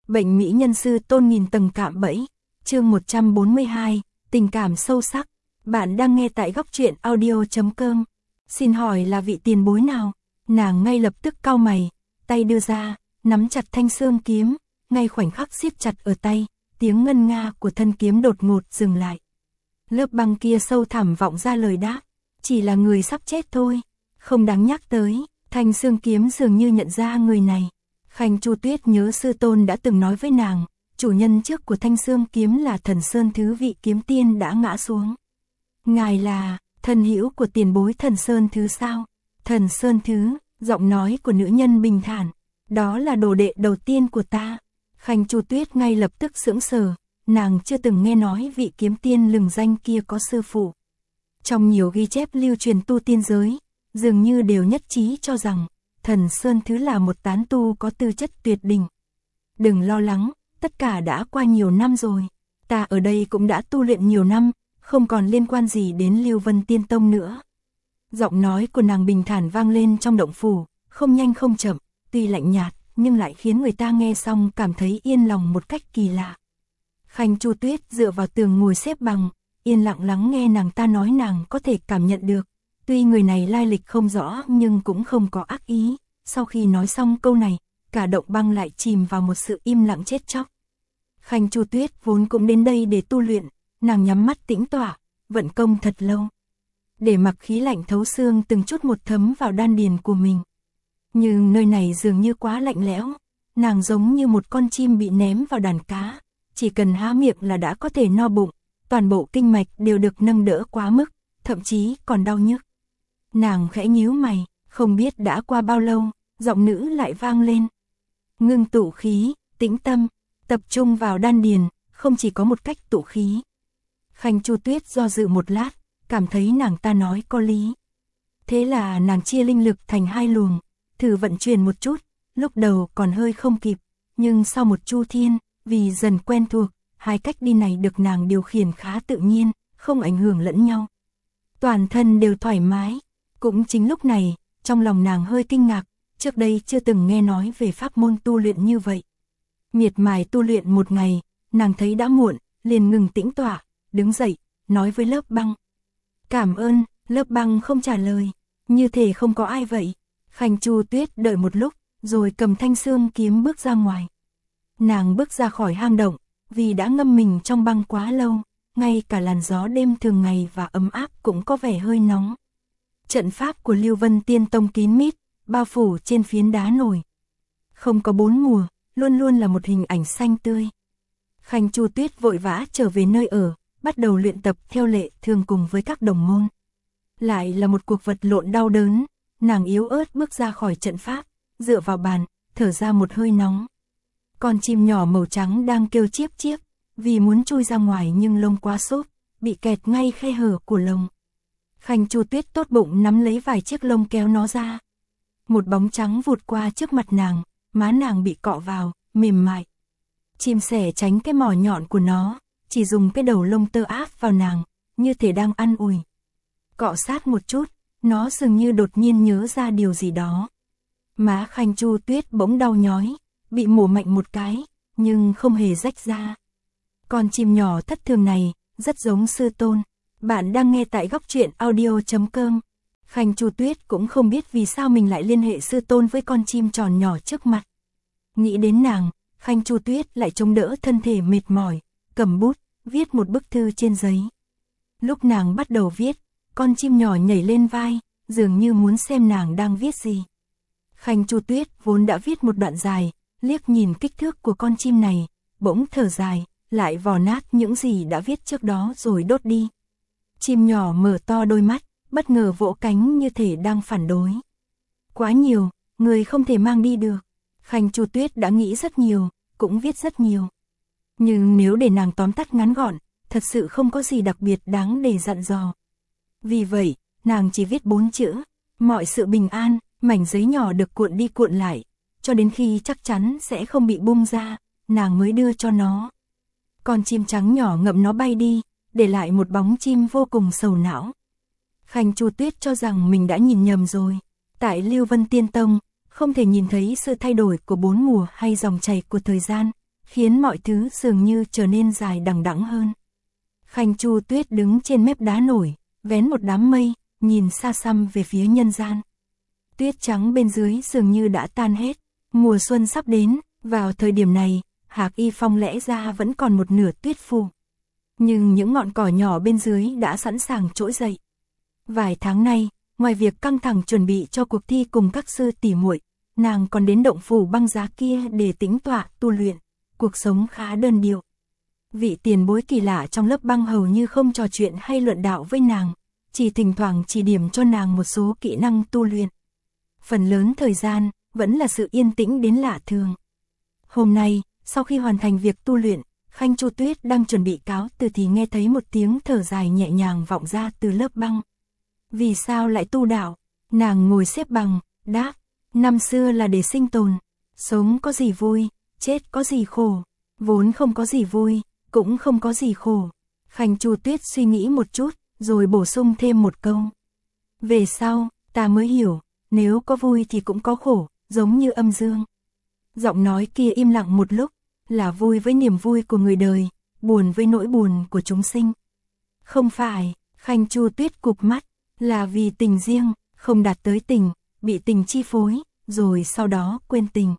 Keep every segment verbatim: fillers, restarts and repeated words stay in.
Bệnh mỹ nhân sư tôn nghìn tầng cạm bẫy. Chương một trăm bốn mươi hai, tình cảm sâu sắc. Bạn đang nghe tại góc truyện audio chấm com. Xin hỏi là vị tiền bối nào? Nàng ngay lập tức cau mày, tay đưa ra, nắm chặt thanh xương kiếm, ngay khoảnh khắc siết chặt ở tay, tiếng ngân nga của thân kiếm đột ngột dừng lại. Lớp băng kia sâu thẳm vọng ra lời đáp, chỉ là người sắp chết thôi, không đáng nhắc tới. Thanh xương kiếm dường như nhận ra người này. Khanh Chu Tuyết nhớ sư tôn đã từng nói với nàng, chủ nhân trước của thanh xương kiếm là Thần Sơn Thứ vị kiếm tiên đã ngã xuống. Ngài là thân hữu của tiền bối Thần Sơn Thứ sao? Thần Sơn Thứ, giọng nói của nữ nhân bình thản, đó là đồ đệ đầu tiên của ta. Khanh Chu Tuyết ngay lập tức sững sờ, nàng chưa từng nghe nói vị kiếm tiên lừng danh kia có sư phụ. Trong nhiều ghi chép lưu truyền tu tiên giới, dường như đều nhất trí cho rằng Thần Sơn Thứ là một tán tu có tư chất tuyệt đỉnh. Đừng lo lắng, tất cả đã qua nhiều năm rồi. Ta ở đây cũng đã tu luyện nhiều năm, không còn liên quan gì đến Lưu Vân Tiên Tông nữa. Giọng nói của nàng bình thản vang lên trong động phủ, không nhanh không chậm, tuy lạnh nhạt, nhưng lại khiến người ta nghe xong cảm thấy yên lòng một cách kỳ lạ. Khanh Chu Tuyết dựa vào tường ngồi xếp bằng, yên lặng lắng nghe nàng ta nói. Nàng có thể cảm nhận được, tuy người này lai lịch không rõ nhưng cũng không có ác ý. Sau khi nói xong câu này, cả động băng lại chìm vào một sự im lặng chết chóc. Khanh Chu Tuyết vốn cũng đến đây để tu luyện, nàng nhắm mắt tĩnh tọa, vận công thật lâu, để mặc khí lạnh thấu xương từng chút một thấm vào đan điền của mình. Nhưng nơi này dường như quá lạnh lẽo, nàng giống như một con chim bị ném vào đàn cá, chỉ cần há miệng là đã có thể no bụng, toàn bộ kinh mạch đều được nâng đỡ quá mức, thậm chí còn đau nhức. Nàng khẽ nhíu mày, không biết đã qua bao lâu, giọng nữ lại vang lên. Ngưng tụ khí, tĩnh tâm, tập trung vào đan điền, không chỉ có một cách tụ khí. Khanh Chu Tuyết do dự một lát, cảm thấy nàng ta nói có lý. Thế là nàng chia linh lực thành hai luồng, thử vận chuyển một chút, lúc đầu còn hơi không kịp, nhưng sau một chu thiên, vì dần quen thuộc, hai cách đi này được nàng điều khiển khá tự nhiên, không ảnh hưởng lẫn nhau. Toàn thân đều thoải mái. Cũng chính lúc này, trong lòng nàng hơi kinh ngạc, trước đây chưa từng nghe nói về pháp môn tu luyện như vậy. Miệt mài tu luyện một ngày, nàng thấy đã muộn, liền ngừng tĩnh tọa, đứng dậy, nói với lớp băng. Cảm ơn. Lớp băng không trả lời, như thể không có ai vậy. Khanh Chu Tuyết đợi một lúc, rồi cầm thanh xương kiếm bước ra ngoài. Nàng bước ra khỏi hang động, vì đã ngâm mình trong băng quá lâu, ngay cả làn gió đêm thường ngày và ấm áp cũng có vẻ hơi nóng. Trận pháp của Lưu Vân Tiên Tông kín mít, bao phủ trên phiến đá nổi. Không có bốn mùa, luôn luôn là một hình ảnh xanh tươi. Khanh Chu Tuyết vội vã trở về nơi ở, bắt đầu luyện tập theo lệ thường cùng với các đồng môn. Lại là một cuộc vật lộn đau đớn, nàng yếu ớt bước ra khỏi trận pháp, dựa vào bàn, thở ra một hơi nóng. Con chim nhỏ màu trắng đang kêu chiếp chiếp, vì muốn chui ra ngoài nhưng lông quá xốp, bị kẹt ngay khe hở của lông. Khanh Chu Tuyết tốt bụng nắm lấy vài chiếc lông kéo nó ra. Một bóng trắng vụt qua trước mặt nàng, má nàng bị cọ vào, mềm mại. Chim sẻ tránh cái mỏ nhọn của nó, chỉ dùng cái đầu lông tơ áp vào nàng, như thể đang ăn ủi. Cọ sát một chút, nó dường như đột nhiên nhớ ra điều gì đó. Má Khanh Chu Tuyết bỗng đau nhói, bị mổ mạnh một cái, nhưng không hề rách ra. Con chim nhỏ thất thường này, rất giống sư tôn. Bạn đang nghe tại góc truyện audio chấm com. Khanh Chu Tuyết cũng không biết vì sao mình lại liên hệ sư tôn với con chim tròn nhỏ trước mặt. Nghĩ đến nàng, Khanh Chu Tuyết lại chống đỡ thân thể mệt mỏi, cầm bút, viết một bức thư trên giấy. Lúc nàng bắt đầu viết, con chim nhỏ nhảy lên vai, dường như muốn xem nàng đang viết gì. Khanh Chu Tuyết vốn đã viết một đoạn dài, liếc nhìn kích thước của con chim này, bỗng thở dài, lại vò nát những gì đã viết trước đó rồi đốt đi. Chim nhỏ mở to đôi mắt, bất ngờ vỗ cánh như thể đang phản đối. Quá nhiều, người không thể mang đi được. Khanh Chu Tuyết đã nghĩ rất nhiều, cũng viết rất nhiều. Nhưng nếu để nàng tóm tắt ngắn gọn, thật sự không có gì đặc biệt đáng để dặn dò. Vì vậy, nàng chỉ viết bốn chữ, mọi sự bình an. Mảnh giấy nhỏ được cuộn đi cuộn lại, cho đến khi chắc chắn sẽ không bị bung ra, nàng mới đưa cho nó. Con chim trắng nhỏ ngậm nó bay đi, để lại một bóng chim vô cùng sầu não. Khanh Chu Tuyết cho rằng mình đã nhìn nhầm rồi. Tại Lưu Vân Tiên Tông, không thể nhìn thấy sự thay đổi của bốn mùa hay dòng chảy của thời gian, khiến mọi thứ dường như trở nên dài đằng đẵng hơn. Khanh Chu Tuyết đứng trên mép đá nổi, vén một đám mây, nhìn xa xăm về phía nhân gian. Tuyết trắng bên dưới dường như đã tan hết, mùa xuân sắp đến, vào thời điểm này, Hạc Y Phong lẽ ra vẫn còn một nửa tuyết phủ. Nhưng những ngọn cỏ nhỏ bên dưới đã sẵn sàng trỗi dậy. Vài tháng nay, ngoài việc căng thẳng chuẩn bị cho cuộc thi cùng các sư tỷ muội, nàng còn đến động phủ băng giá kia để tĩnh tọa tu luyện, cuộc sống khá đơn điệu. Vị tiền bối kỳ lạ trong lớp băng hầu như không trò chuyện hay luận đạo với nàng, chỉ thỉnh thoảng chỉ điểm cho nàng một số kỹ năng tu luyện. Phần lớn thời gian, vẫn là sự yên tĩnh đến lạ thường. Hôm nay, sau khi hoàn thành việc tu luyện, Khanh Chu Tuyết đang chuẩn bị cáo từ thì nghe thấy một tiếng thở dài nhẹ nhàng vọng ra từ lớp băng. Vì sao lại tu đạo? Nàng ngồi xếp bằng, đáp, năm xưa là để sinh tồn, sống có gì vui, chết có gì khổ, vốn không có gì vui, cũng không có gì khổ. Khanh Chu Tuyết suy nghĩ một chút, rồi bổ sung thêm một câu. Về sau, ta mới hiểu, nếu có vui thì cũng có khổ, giống như âm dương. Giọng nói kia im lặng một lúc, là vui với niềm vui của người đời, buồn với nỗi buồn của chúng sinh. Không phải, Khanh Chu Tuyết cụp mắt, là vì tình riêng, không đạt tới tình, bị tình chi phối, rồi sau đó quên tình.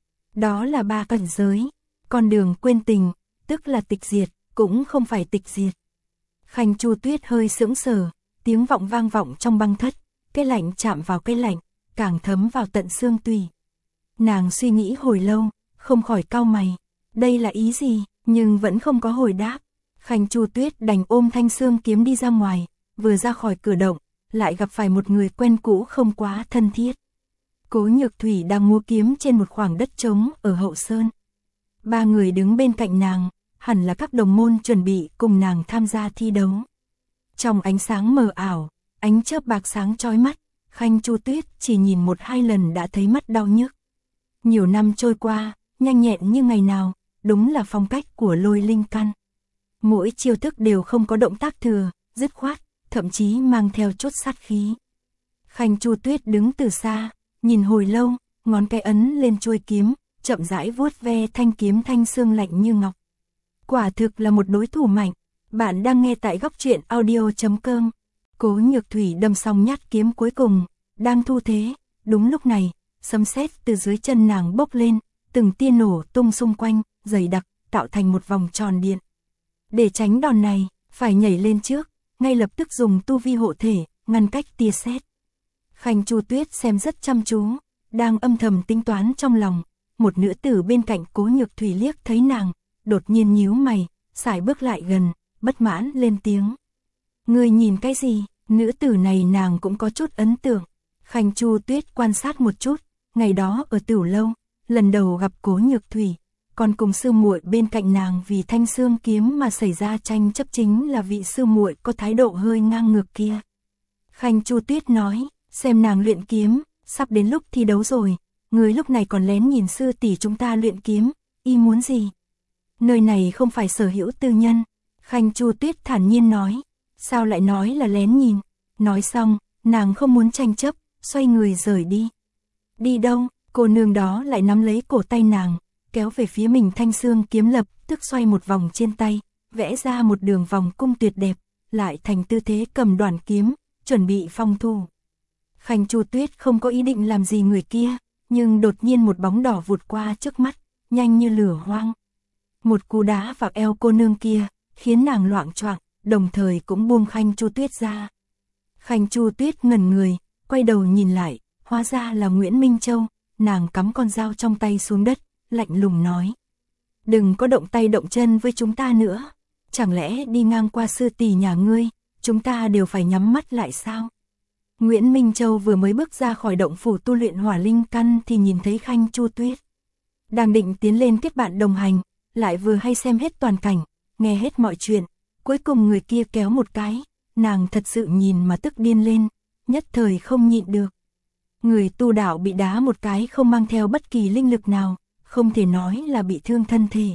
Đó là ba cảnh giới, con đường quên tình, tức là tịch diệt, cũng không phải tịch diệt. Khanh Chu Tuyết hơi sững sờ, tiếng vọng vang vọng trong băng thất, cái lạnh chạm vào cái lạnh, càng thấm vào tận xương tủy. Nàng suy nghĩ hồi lâu, không khỏi cau mày, đây là ý gì, nhưng vẫn không có hồi đáp. Khanh Chu Tuyết đành ôm thanh xương kiếm đi ra ngoài, vừa ra khỏi cửa động, lại gặp phải một người quen cũ không quá thân thiết. Cố Nhược Thủy đang múa kiếm trên một khoảng đất trống ở hậu sơn. Ba người đứng bên cạnh nàng, hẳn là các đồng môn chuẩn bị cùng nàng tham gia thi đấu. Trong ánh sáng mờ ảo, ánh chớp bạc sáng chói mắt, Khanh Chu Tuyết chỉ nhìn một hai lần đã thấy mắt đau nhức. Nhiều năm trôi qua, nhanh nhẹn như ngày nào, đúng là phong cách của Lôi Linh Căn. Mỗi chiêu thức đều không có động tác thừa, dứt khoát, thậm chí mang theo chút sát khí. Khanh Chu Tuyết đứng từ xa, nhìn hồi lâu, ngón cái ấn lên chuôi kiếm, chậm rãi vuốt ve thanh kiếm thanh xương lạnh như ngọc. Quả thực là một đối thủ mạnh. Bạn đang nghe tại góc truyện audio chấm com. Cố Nhược Thủy đâm xong nhát kiếm cuối cùng, đang thu thế, đúng lúc này, sấm sét từ dưới chân nàng bốc lên, từng tia nổ tung xung quanh, dày đặc, tạo thành một vòng tròn điện. Để tránh đòn này, phải nhảy lên trước, ngay lập tức dùng tu vi hộ thể, ngăn cách tia sét. Khanh Chu Tuyết xem rất chăm chú, đang âm thầm tính toán trong lòng, một nữ tử bên cạnh Cố Nhược Thủy liếc thấy nàng, đột nhiên nhíu mày, sải bước lại gần, bất mãn lên tiếng. Ngươi nhìn cái gì? Nữ tử này nàng cũng có chút ấn tượng. Khanh Chu Tuyết quan sát một chút, ngày đó ở Tửu Lâu, lần đầu gặp Cố Nhược Thủy, còn cùng sư muội bên cạnh nàng vì thanh xương kiếm mà xảy ra tranh chấp chính là vị sư muội có thái độ hơi ngang ngược kia. Khanh Chu Tuyết nói, xem nàng luyện kiếm, sắp đến lúc thi đấu rồi, người lúc này còn lén nhìn sư tỷ chúng ta luyện kiếm, y muốn gì? Nơi này không phải sở hữu tư nhân. Khanh Chu Tuyết thản nhiên nói, sao lại nói là lén nhìn? Nói xong, nàng không muốn tranh chấp, xoay người rời đi. Đi đâu? Cô nương đó lại nắm lấy cổ tay nàng, kéo về phía mình thanh xương kiếm lập, tức xoay một vòng trên tay, vẽ ra một đường vòng cung tuyệt đẹp, lại thành tư thế cầm đoản kiếm, chuẩn bị phong thủ. Khanh Chu Tuyết không có ý định làm gì người kia, nhưng đột nhiên một bóng đỏ vụt qua trước mắt, nhanh như lửa hoang. Một cú đá vào eo cô nương kia, khiến nàng loạng choạng, đồng thời cũng buông Khanh Chu Tuyết ra. Khanh Chu Tuyết ngẩn người, quay đầu nhìn lại, hóa ra là Nguyễn Minh Châu, nàng cắm con dao trong tay xuống đất, lạnh lùng nói. Đừng có động tay động chân với chúng ta nữa, chẳng lẽ đi ngang qua sư tỷ nhà ngươi, chúng ta đều phải nhắm mắt lại sao? Nguyễn Minh Châu vừa mới bước ra khỏi động phủ tu luyện hỏa linh căn thì nhìn thấy Khanh Chu Tuyết. Đang định tiến lên kết bạn đồng hành, lại vừa hay xem hết toàn cảnh, nghe hết mọi chuyện, cuối cùng người kia kéo một cái, nàng thật sự nhìn mà tức điên lên, nhất thời không nhịn được. Người tu đạo bị đá một cái không mang theo bất kỳ linh lực nào, không thể nói là bị thương thân thể.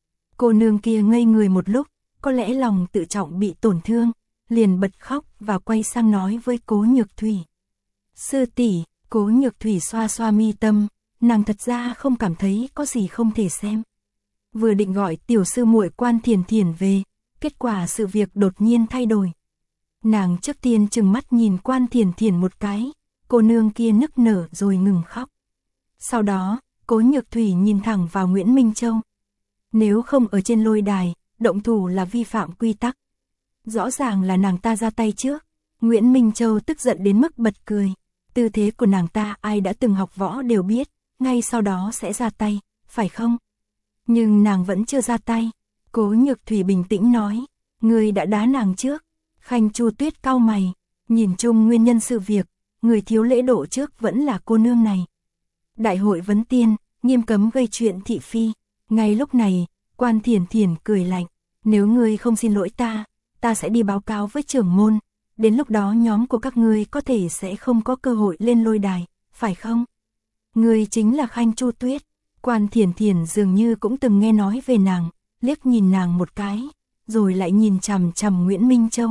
Cô nương kia ngây người một lúc, có lẽ lòng tự trọng bị tổn thương, liền bật khóc và quay sang nói với Cố Nhược Thủy. Sư tỷ, Cố Nhược Thủy xoa xoa mi tâm, nàng thật ra không cảm thấy có gì không thể xem. vừa định gọi tiểu sư muội Quan Thiền Thiền về, kết quả sự việc đột nhiên thay đổi. Nàng trước tiên trừng mắt nhìn Quan Thiền Thiền một cái, cô nương kia nức nở rồi ngừng khóc. Sau đó, Cố Nhược Thủy nhìn thẳng vào Nguyễn Minh Châu. Nếu không ở trên lôi đài, động thủ là vi phạm quy tắc. Rõ ràng là nàng ta ra tay trước. Nguyễn Minh Châu tức giận đến mức bật cười. Tư thế của nàng ta ai đã từng học võ đều biết, ngay sau đó sẽ ra tay, phải không? Nhưng nàng vẫn chưa ra tay. Cố Nhược Thủy bình tĩnh nói, người đã đá nàng trước. Khanh Chu Tuyết cau mày, nhìn chung nguyên nhân sự việc, người thiếu lễ độ trước vẫn là cô nương này. Đại hội vấn tiên, nghiêm cấm gây chuyện thị phi. Ngay lúc này, Quan Thiền Thiền cười lạnh, nếu ngươi không xin lỗi ta, ta sẽ đi báo cáo với trưởng môn. Đến lúc đó nhóm của các ngươi có thể sẽ không có cơ hội lên lôi đài, phải không? Ngươi chính là Khanh Chu Tuyết. Quan Thiền Thiền dường như cũng từng nghe nói về nàng, liếc nhìn nàng một cái, rồi lại nhìn chằm chằm Nguyễn Minh Châu.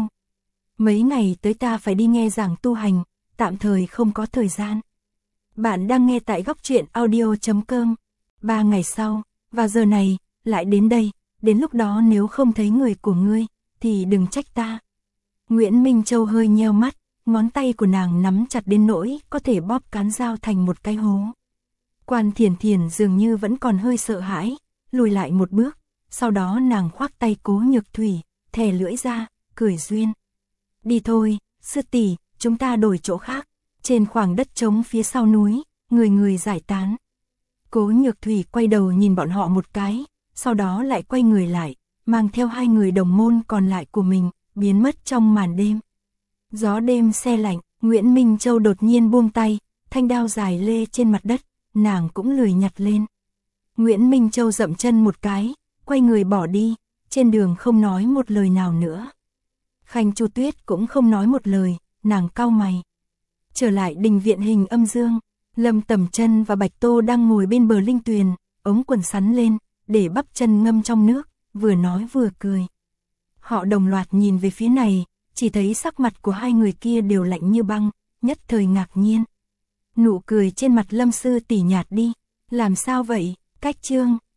Mấy ngày tới ta phải đi nghe giảng tu hành, tạm thời không có thời gian. Bạn đang nghe tại góc truyện audio chấm com. Ba ngày sau, vào giờ này, lại đến đây, đến lúc đó nếu không thấy người của ngươi, thì đừng trách ta. Nguyễn Minh Châu hơi nheo mắt, ngón tay của nàng nắm chặt đến nỗi có thể bóp cán dao thành một cái hố. Quan Thiền Thiền dường như vẫn còn hơi sợ hãi, lùi lại một bước, sau đó nàng khoác tay Cố Nhược Thủy, thè lưỡi ra, cười duyên. Đi thôi, sư tỷ, chúng ta đổi chỗ khác. Trên khoảng đất trống phía sau núi, người người giải tán. Cố Nhược Thủy quay đầu nhìn bọn họ một cái, sau đó lại quay người lại, mang theo hai người đồng môn còn lại của mình, biến mất trong màn đêm. Gió đêm se lạnh, Nguyễn Minh Châu đột nhiên buông tay, thanh đao dài lê trên mặt đất, nàng cũng lười nhặt lên. Nguyễn Minh Châu dậm chân một cái, quay người bỏ đi, trên đường không nói một lời nào nữa. Khanh Chu Tuyết cũng không nói một lời, nàng cau mày. Trở lại đình viện Hình Âm Dương, Lâm Tầm Chân và Bạch Tô đang ngồi bên bờ linh tuyền, ống quần sắn lên, để bắp chân ngâm trong nước, vừa nói vừa cười. Họ đồng loạt nhìn về phía này, chỉ thấy sắc mặt của hai người kia đều lạnh như băng, nhất thời ngạc nhiên. Nụ cười trên mặt Lâm sư tỷ nhạt đi, làm sao vậy, Cách Trương?